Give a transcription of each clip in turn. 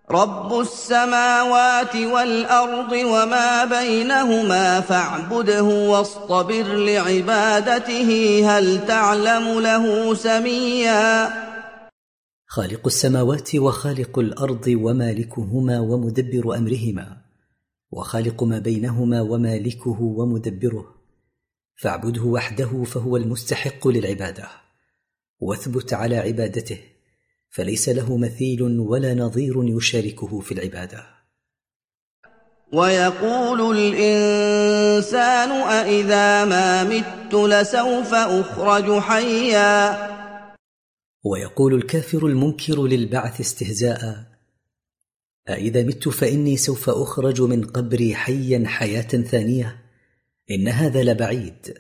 رب السماوات والأرض وما بينهما فاعبده واصطبر لعبادته هل تعلم له سميا. خالق السماوات وخالق الأرض ومالكهما ومدبر أمرهما، وخالق ما بينهما ومالكه ومدبره، فاعبده وحده فهو المستحق للعبادة، واثبت على عبادته فليس له مثيل ولا نظير يشاركه في العبادة. ويقول الإنسان أإذا ما مت لسوف أخرج حيا. ويقول الكافر المنكر للبعث استهزاء: أإذا مت فإني سوف أخرج من قبري حيا حياة ثانية، إن هذا لبعيد.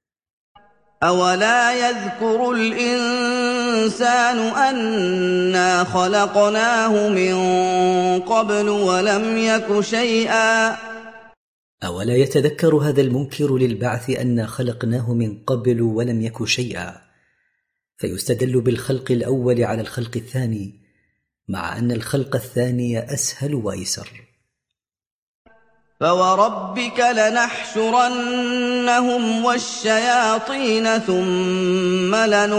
أولا يذكر الإنسان أنا خلقناه من قبل ولم يك شيئا. أولا يتذكر هذا المنكر للبعث أنا خلقناه من قبل ولم يك شيئا، فيستدل بالخلق الأول على الخلق الثاني، مع أن الخلق الثاني أسهل وأيسر. فوربك لنحشرنهم والشياطين ثم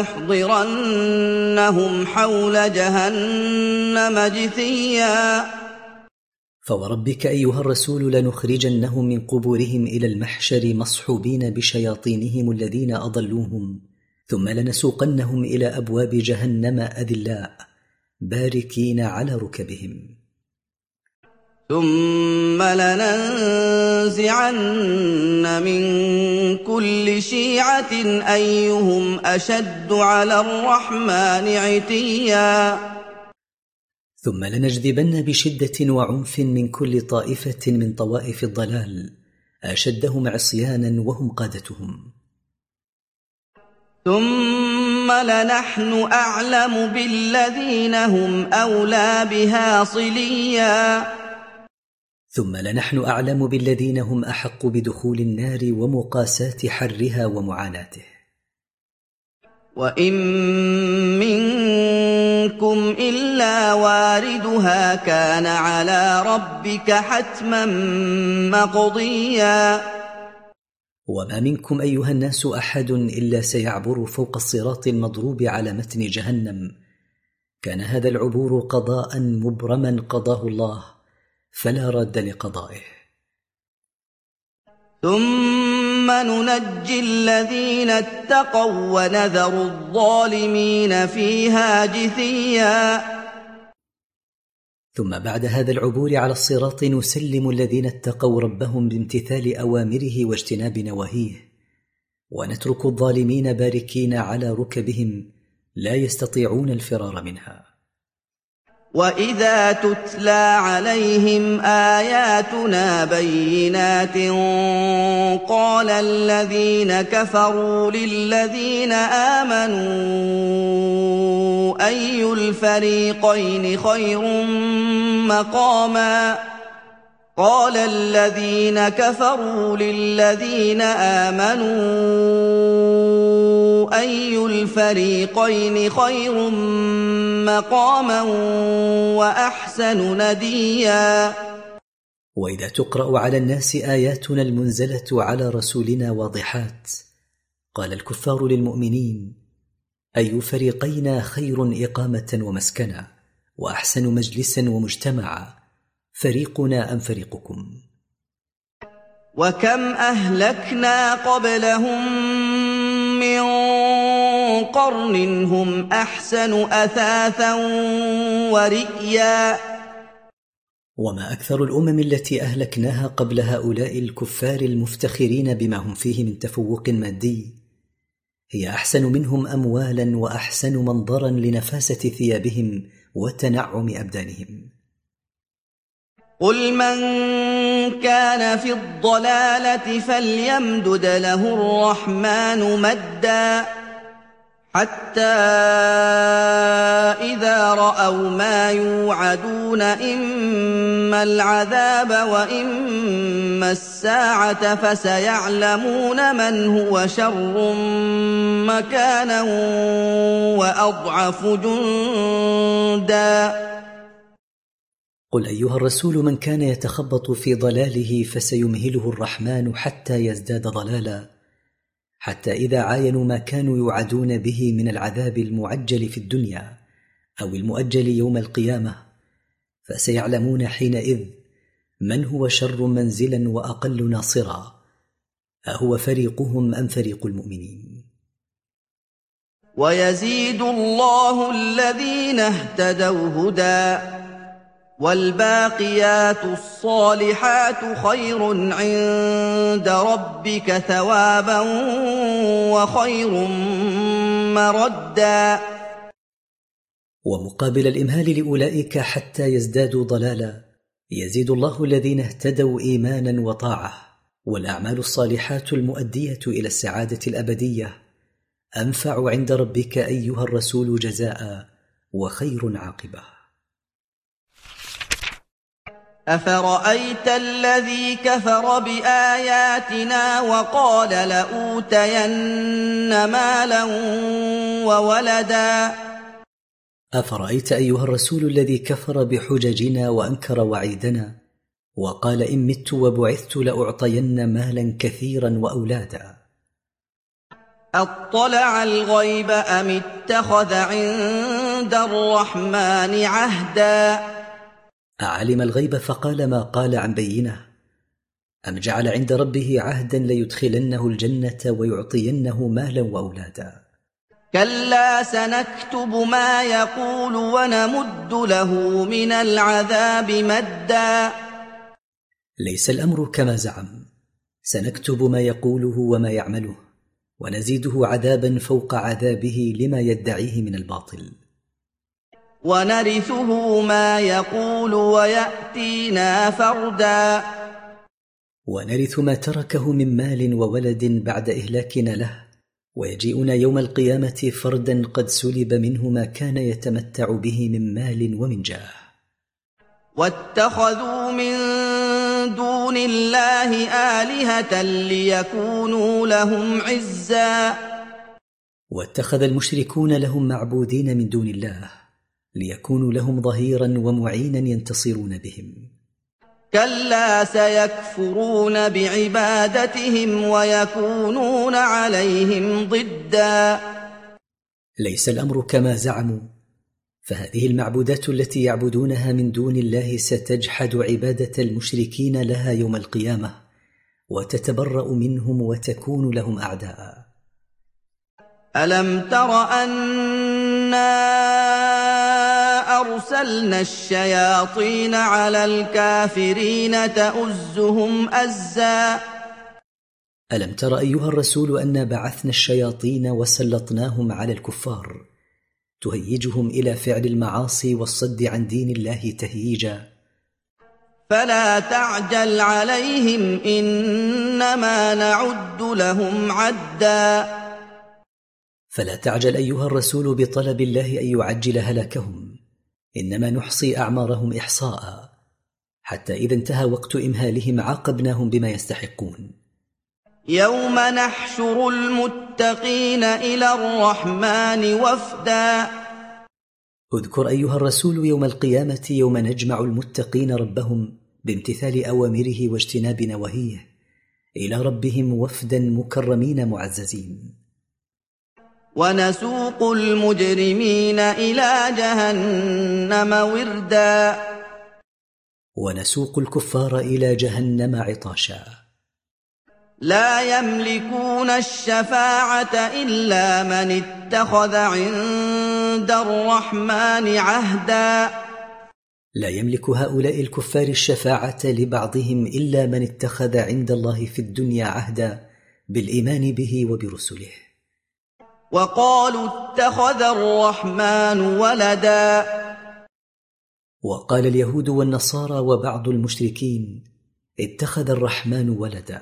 لنحضرنهم حول جهنم جثيا. فوربك أيها الرسول لنخرجنهم من قبورهم إلى المحشر مصحوبين بشياطينهم الذين أضلوهم، ثم لنسوقنهم إلى أبواب جهنم أذلاء باركين على ركبهم. ثم لننزعن من كل شيعة أيهم أشد على الرحمن عتيا. ثم لنجذبن بشدة وعنف من كل طائفة من طوائف الضلال أشدهم عصيانا وهم قادتهم. ثم لنحن أعلم بالذين هم أولى بها صليا. ثم لنحن أعلم بالذين هم أحق بدخول النار ومقاساة حرها ومعاناته. وإن منكم إلا واردها كان على ربك حتما مقضيا. وما منكم أيها الناس أحد إلا سيعبر فوق الصراط المضروب على متن جهنم، كان هذا العبور قضاء مبرما قضاه الله فلا راد لقضائه. ثم ننجي الذين اتقوا ونذر الظالمين فيها جثيا. ثم بعد هذا العبور على الصراط نسلم الذين اتقوا ربهم بامتثال أوامره واجتناب نواهيه، ونترك الظالمين باركين على ركبهم لا يستطيعون الفرار منها. وإذا تتلى عليهم آياتنا بينات قال الذين كفروا للذين آمنوا أي الفريقين خير مقاما. قال الذين كفروا للذين آمنوا أي الفريقين خير مقاما وأحسن نديا. وإذا تقرأ على الناس آياتنا المنزلة على رسولنا واضحات قال الكفار للمؤمنين: أي فريقين خير إقامة ومسكنا وأحسن مجلسا ومجتمعا، فريقنا أم فريقكم؟ وكم أهلكنا قبلهم من قرن هم أحسن أثاثا ورئيا. وما أكثر الأمم التي أهلكناها قبل هؤلاء الكفار المفتخرين بما هم فيه من تفوق مادي، هي أحسن منهم أموالا وأحسن منظرا لنفاسة ثيابهم وتنعم أبدانهم. قل من كان في الضلالة فليمدد له الرحمن مدا حتى إذا رأوا ما يوعدون إما العذاب وإما الساعة فسيعلمون من هو شر مكانا وأضعف جندا. قل أيها الرسول: من كان يتخبط في ضلاله فسيمهله الرحمن حتى يزداد ضلالا، حتى إذا عاينوا ما كانوا يوعدون به من العذاب المعجل في الدنيا أو المؤجل يوم القيامة، فسيعلمون حينئذ من هو شر منزلا وأقل ناصرا، أهو فريقهم أم فريق المؤمنين. ويزيد الله الذين اهتدوا هدى والباقيات الصالحات خير عند ربك ثوابا وخير مردا. ومقابل الإمهال لأولئك حتى يزدادوا ضلالا، يزيد الله الذين اهتدوا إيمانا وطاعة، والأعمال الصالحات المؤدية إلى السعادة الأبدية أنفع عند ربك أيها الرسول جزاء وخير عاقبة. أفرأيت الذي كفر بآياتنا وقال لأوتين مالا وولدا. أفرأيت أيها الرسول الذي كفر بحججنا وأنكر وعيدنا وقال إن مت وبعثت لأعطين مالا كثيرا وأولادا. أطلع الغيب أم اتخذ عند الرحمن عهدا. أعلم الغيب فقال ما قال عن بينه، أم جعل عند ربه عهدا ليدخلنه الجنة ويعطينه مالا وأولادا. كلا سنكتب ما يقول ونمد له من العذاب مدا. ليس الأمر كما زعم، سنكتب ما يقوله وما يعمله ونزيده عذابا فوق عذابه لما يدعيه من الباطل. ونرثه ما يقول ويأتينا فردا. ونرث ما تركه من مال وولد بعد إهلاكنا له، ويجيئنا يوم القيامة فردا قد سلب منه ما كان يتمتع به من مال ومن جاه. واتخذوا من دون الله آلهة ليكونوا لهم عزا. واتخذ المشركون لهم معبودين من دون الله ليكونوا لهم ظهيرا ومعينا ينتصرون بهم. كلا سيكفرون بعبادتهم ويكونون عليهم ضدا. ليس الأمر كما زعموا، فهذه المعبودات التي يعبدونها من دون الله ستجحد عبادة المشركين لها يوم القيامة وتتبرأ منهم وتكون لهم أعداء. ألم تر أنا أرسلنا الشياطين على الكافرين تؤزهم أزا. ألم تر أيها الرسول أنا بعثنا الشياطين وسلطناهم على الكفار تهيجهم إلى فعل المعاصي والصد عن دين الله تهييجا. فلا تعجل عليهم إنما نعد لهم عدا. فلا تعجل أيها الرسول بطلب الله أن يعجل هلاكهم، إنما نحصي أعمارهم إحصاء، حتى إذا انتهى وقت إمهالهم عاقبناهم بما يستحقون. يوم نحشر المتقين إلى الرحمن وفدا. اذكر أيها الرسول يوم القيامة يوم نجمع المتقين ربهم بامتثال أوامره واجتناب نواهيه إلى ربهم وفدا مكرمين معززين. ونسوق المجرمين إلى جهنم وردا. ونسوق الكفار إلى جهنم عطاشا. لا يملكون الشفاعة إلا من اتخذ عند الرحمن عهدا. لا يملك هؤلاء الكفار الشفاعة لبعضهم إلا من اتخذ عند الله في الدنيا عهدا بالإيمان به وبرسله. وقالوا اتخذ الرحمن ولدا. وقال اليهود والنصارى وبعض المشركين اتخذ الرحمن ولدا.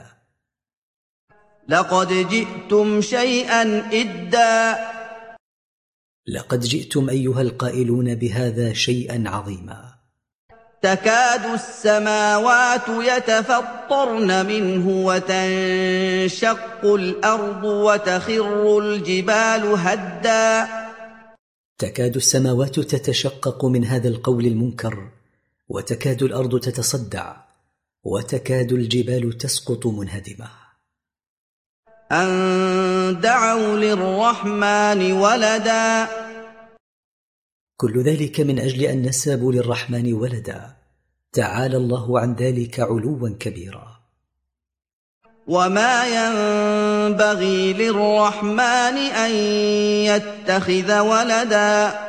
لقد جئتم شيئا إدا. لقد جئتم أيها القائلون بهذا شيئا عظيما. تكاد السماوات يتفطرن منه وتنشق الأرض وتخر الجبال هدا. تكاد السماوات تتشقق من هذا القول المنكر وتكاد الأرض تتصدع، وتكاد الجبال تسقط منهدمة. أن دعوا للرحمن ولدا. كل ذلك من أجل أن نسبوا للرحمن ولدا، تعالى الله عن ذلك علوا كبيرا. وما ينبغي للرحمن أن يتخذ ولدا.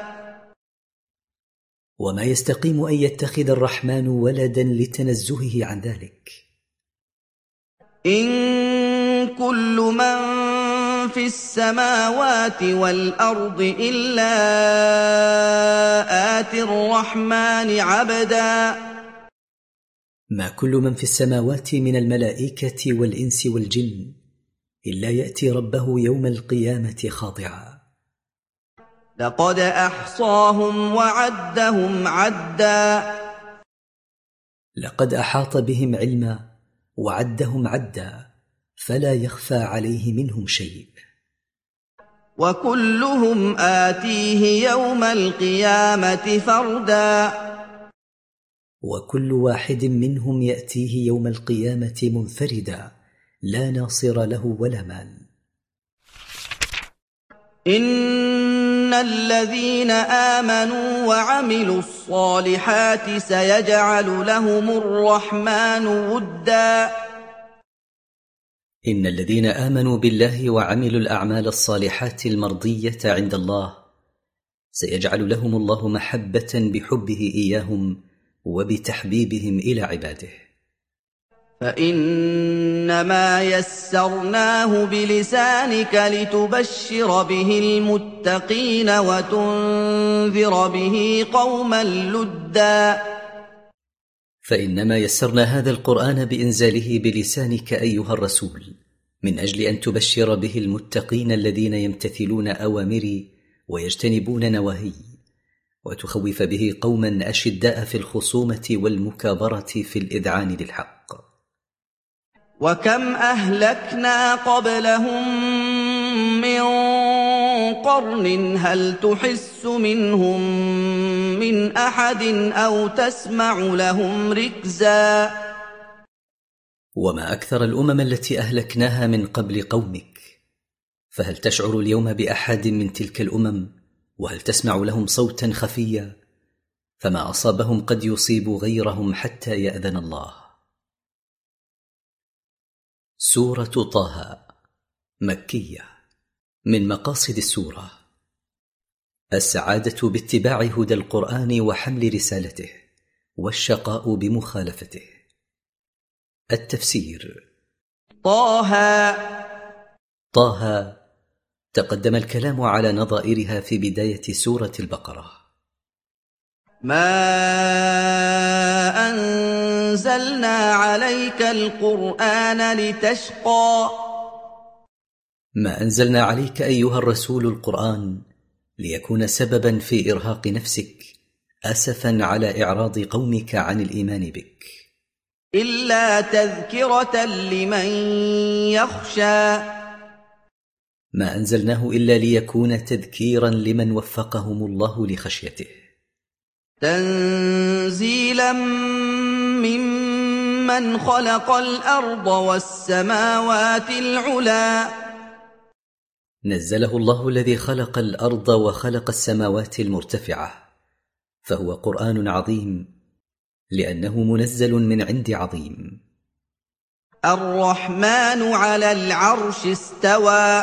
وما يستقيم أن يتخذ الرحمن ولدا لتنزهه عن ذلك. إن كل من في السماوات والأرض إلا آتي الرحمن عبدا. ما كل من في السماوات من الملائكة والإنس والجن إلا يأتي ربه يوم القيامة خاضعا. لقد أحصاهم وعدهم عدا. لقد أحاط بهم علما وعدهم عدا، فلا يخفى عليه منهم شيء. وكلهم آتيه يوم القيامة فردا. وكل واحد منهم يأتيه يوم القيامة منفردا، لا ناصر له ولا مال. إن الذين آمنوا وعملوا الصالحات سيجعل لهم الرحمن ودا. إن الذين آمنوا بالله وعملوا الأعمال الصالحات المرضية عند الله سيجعل لهم الله محبة بحبه إياهم وبتحبيبهم إلى عباده. فإنما يسرناه بلسانك لتبشر به المتقين وتنذر به قوما لدا. فإنما يسرنا هذا القرآن بإنزاله بلسانك أيها الرسول من أجل أن تبشر به المتقين الذين يمتثلون أوامري ويجتنبون نواهي، وتخوف به قوما أشداء في الخصومة والمكابرة في الإذعان للحق. وكم أهلكنا قبلهم من قرن هل تحس منهم من أحد أو تسمع لهم ركزا. وما أكثر الأمم التي أهلكناها من قبل قومك، فهل تشعر اليوم بأحد من تلك الأمم؟ وهل تسمع لهم صوتا خفيا؟ فما أصابهم قد يصيب غيرهم حتى يأذن الله. سورة طه مكية. من مقاصد السورة السعادة باتباع هدى القرآن وحمل رسالته، والشقاء بمخالفته. التفسير. طه تقدم الكلام على نظائرها في بداية سورة البقرة. ما أنزلنا عليك القرآن لتشقى. ما أنزلنا عليك أيها الرسول القرآن ليكون سببا في إرهاق نفسك أسفا على إعراض قومك عن الإيمان بك، إلا تذكرة لمن يخشى. ما أنزلناه إلا ليكون تذكيرا لمن وفقهم الله لخشيته. تنزيلا ممن خلق الأرض والسماوات العلى. نزله الله الذي خلق الأرض وخلق السماوات المرتفعة، فهو قرآن عظيم لأنه منزل من عند عظيم. الرحمن على العرش استوى.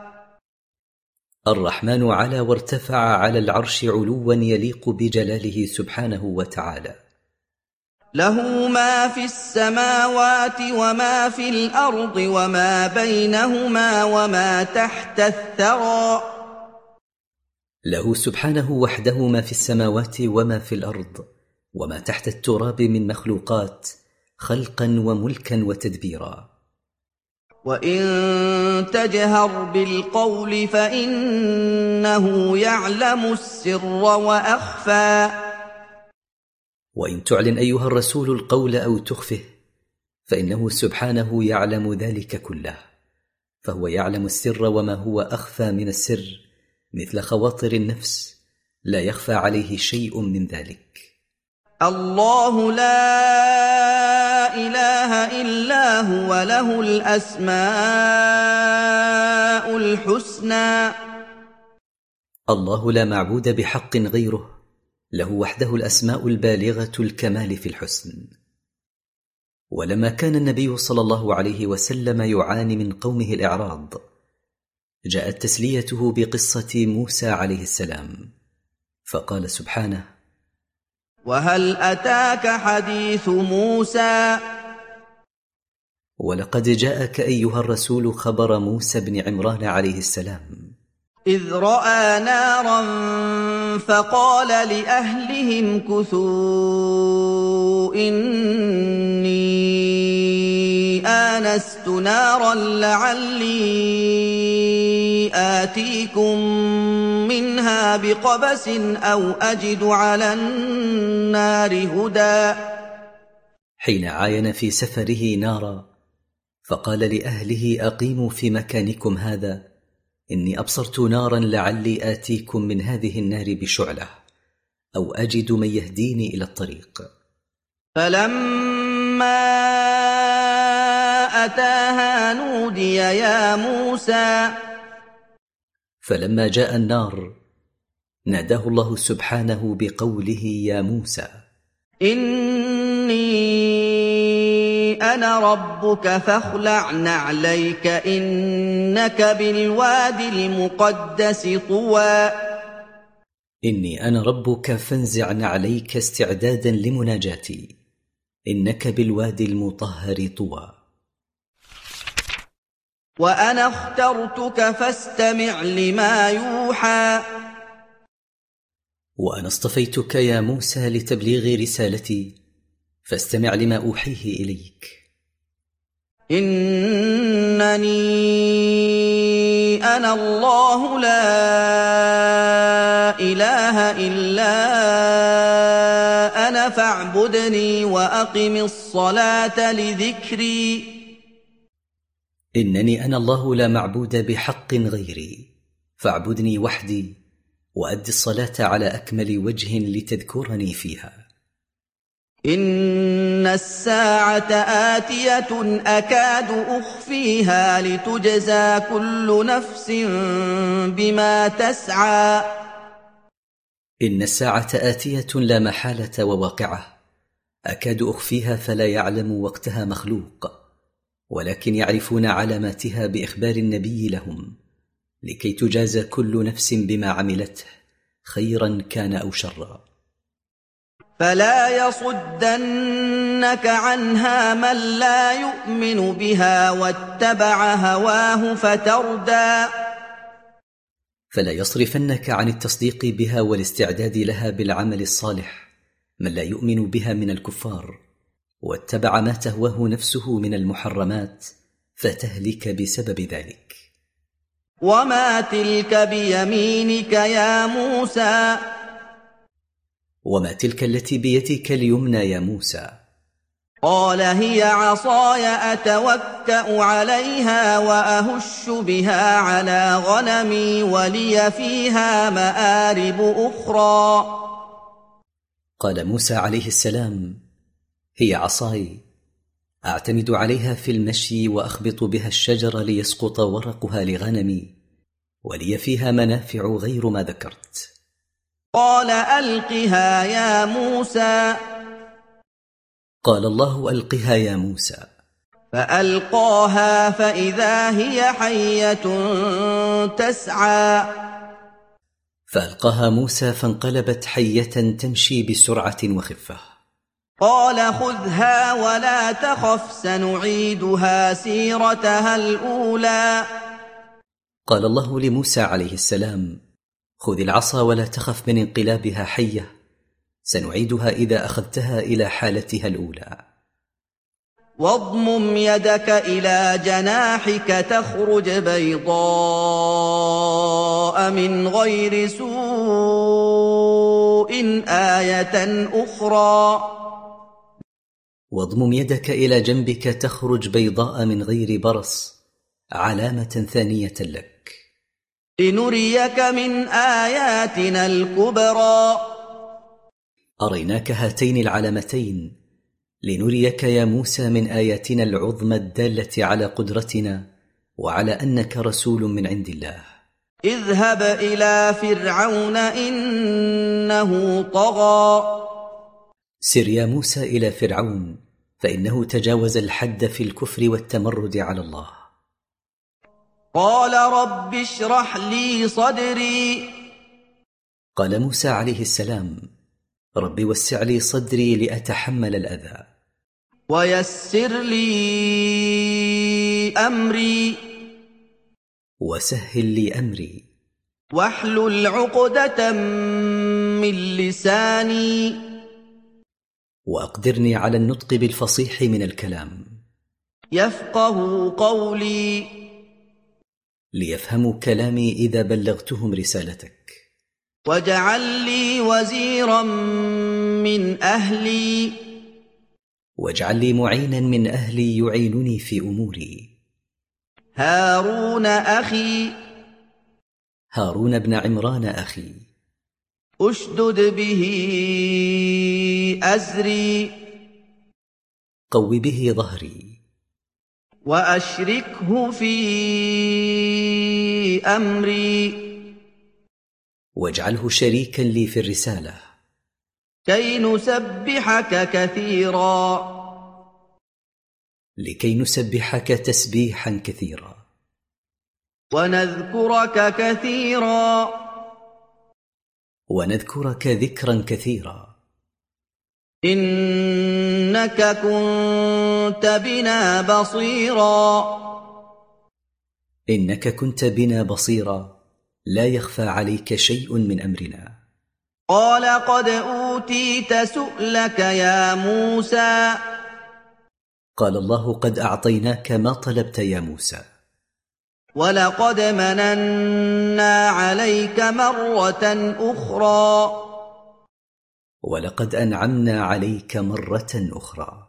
الرحمن على وارتفع على العرش علوا يليق بجلاله سبحانه وتعالى. له ما في السماوات وما في الأرض وما بينهما وما تحت الثرى. له سبحانه وحده ما في السماوات وما في الأرض وما تحت التراب من مخلوقات خلقا وملكا وتدبيرا. وإن تجهر بالقول فإنه يعلم السر وأخفى. وإن تعلن أيها الرسول القول أو تخفه فإنه سبحانه يعلم ذلك كله، فهو يعلم السر وما هو أخفى من السر مثل خواطر النفس، لا يخفى عليه شيء من ذلك. الله لا إله إلا هو له الأسماء الحسنى. الله لا معبود بحق غيره، له وحده الأسماء البالغة الكمال في الحسن. ولما كان النبي صلى الله عليه وسلم يعاني من قومه الإعراض، جاءت تسليته بقصة موسى عليه السلام، فقال سبحانه: وهل أتاك حديث موسى؟ ولقد جاءك أيها الرسول خبر موسى بن عمران عليه السلام، إذ رأى نارا فقال لأهلهم كثوا إني آنست نارا لعلي آتيكم منها بقبس أو أجد على النار هدى. حين عاين في سفره نارا فقال لأهله: أقيموا في مكانكم هذا، إني أبصرت نارا لعلي آتيكم من هذه النار بشعلة أو أجد من يهديني إلى الطريق. فلما أتاها نودي يا موسى. فلما جاء النار ناداه الله سبحانه بقوله: يا موسى إني أنا ربك فاخلع نعليك إنك بالوادي المقدس طوى. إني أنا ربك فانزع نعليك استعدادا لمناجاتي، إنك بالوادي المطهر طوى. وأنا اخترتك فاستمع لما يوحى. وأنا اصطفيتك يا موسى لتبليغ رسالتي، فاستمع لما أوحيه إليك. إنني أنا الله لا إله إلا أنا فاعبدني وأقم الصلاة لذكري. إنني أنا الله لا معبود بحق غيري، فاعبدني وحدي وأد الصلاة على أكمل وجه لتذكرني فيها. إن الساعة آتية أكاد أخفيها لتجزى كل نفس بما تسعى. إن الساعة آتية لا محالة وواقعة، أكاد أخفيها فلا يعلم وقتها مخلوق، ولكن يعرفون علاماتها بإخبار النبي لهم، لكي تجازى كل نفس بما عملته خيرا كان أو شرا. فلا يصدنك عنها من لا يؤمن بها واتبع هواه فتردى. فلا يصرفنك عن التصديق بها والاستعداد لها بالعمل الصالح من لا يؤمن بها من الكفار، واتبع ما تهواه نفسه من المحرمات فتهلك بسبب ذلك. وما تلك بيمينك يا موسى؟ وما تلك التي بيدك اليمنى يا موسى؟ قال هي عصاي أتوكأ عليها وأهش بها على غنمي ولي فيها مآرب أخرى. قال موسى عليه السلام: هي عصاي أعتمد عليها في المشي وأخبط بها الشجر ليسقط ورقها لغنمي، ولي فيها منافع غير ما ذكرت. قال ألقها يا موسى. قال الله: ألقها يا موسى. فألقاها فإذا هي حية تسعى. فألقاها موسى فانقلبت حية تمشي بسرعة وخفة. قال خذها ولا تخف سنعيدها سيرتها الأولى. قال الله لموسى عليه السلام: خذ العصا ولا تخف من انقلابها حية، سنعيدها إذا أخذتها إلى حالتها الأولى. واضمم يدك إلى جناحك تخرج بيضاء من غير سوء آية أخرى. واضمم يدك إلى جنبك تخرج بيضاء من غير برص، علامة ثانية لك. لنريك من آياتنا الكبرى. أريناك هاتين العلامتين لنريك يا موسى من آياتنا العظمى الدالة على قدرتنا وعلى أنك رسول من عند الله. اذهب إلى فرعون إنه طغى. سر يا موسى إلى فرعون فإنه تجاوز الحد في الكفر والتمرد على الله. قال رب اشرح لي صدري. قال موسى عليه السلام: رب وسع لي صدري لأتحمل الأذى. ويسر لي أمري. وسهل لي أمري. واحلل عقدة من لساني. وأقدرني على النطق بالفصيح من الكلام. يفقه قولي. ليفهموا كلامي إذا بلغتهم رسالتك. واجعل لي وزيرا من أهلي. واجعل لي معينا من أهلي يعينني في أموري. هارون أخي. هارون بن عمران أخي. أشدد به أزري. قو به ظهري. وأشركه في أمري. واجعله شريكا لي في الرسالة. كي نسبحك كثيرا. لكي نسبحك تسبيحا كثيرا. ونذكرك كثيرا. ونذكرك ذكرا كثيرا. إنك كنت بنا بصيرا. إنك كنت بنا بصيرا لا يخفى عليك شيء من أمرنا. قال قد أوتيت سؤلك يا موسى. قال الله: قد أعطيناك ما طلبت يا موسى. ولقد مننا عليك مرة أخرى. ولقد أنعمنا عليك مرة أخرى.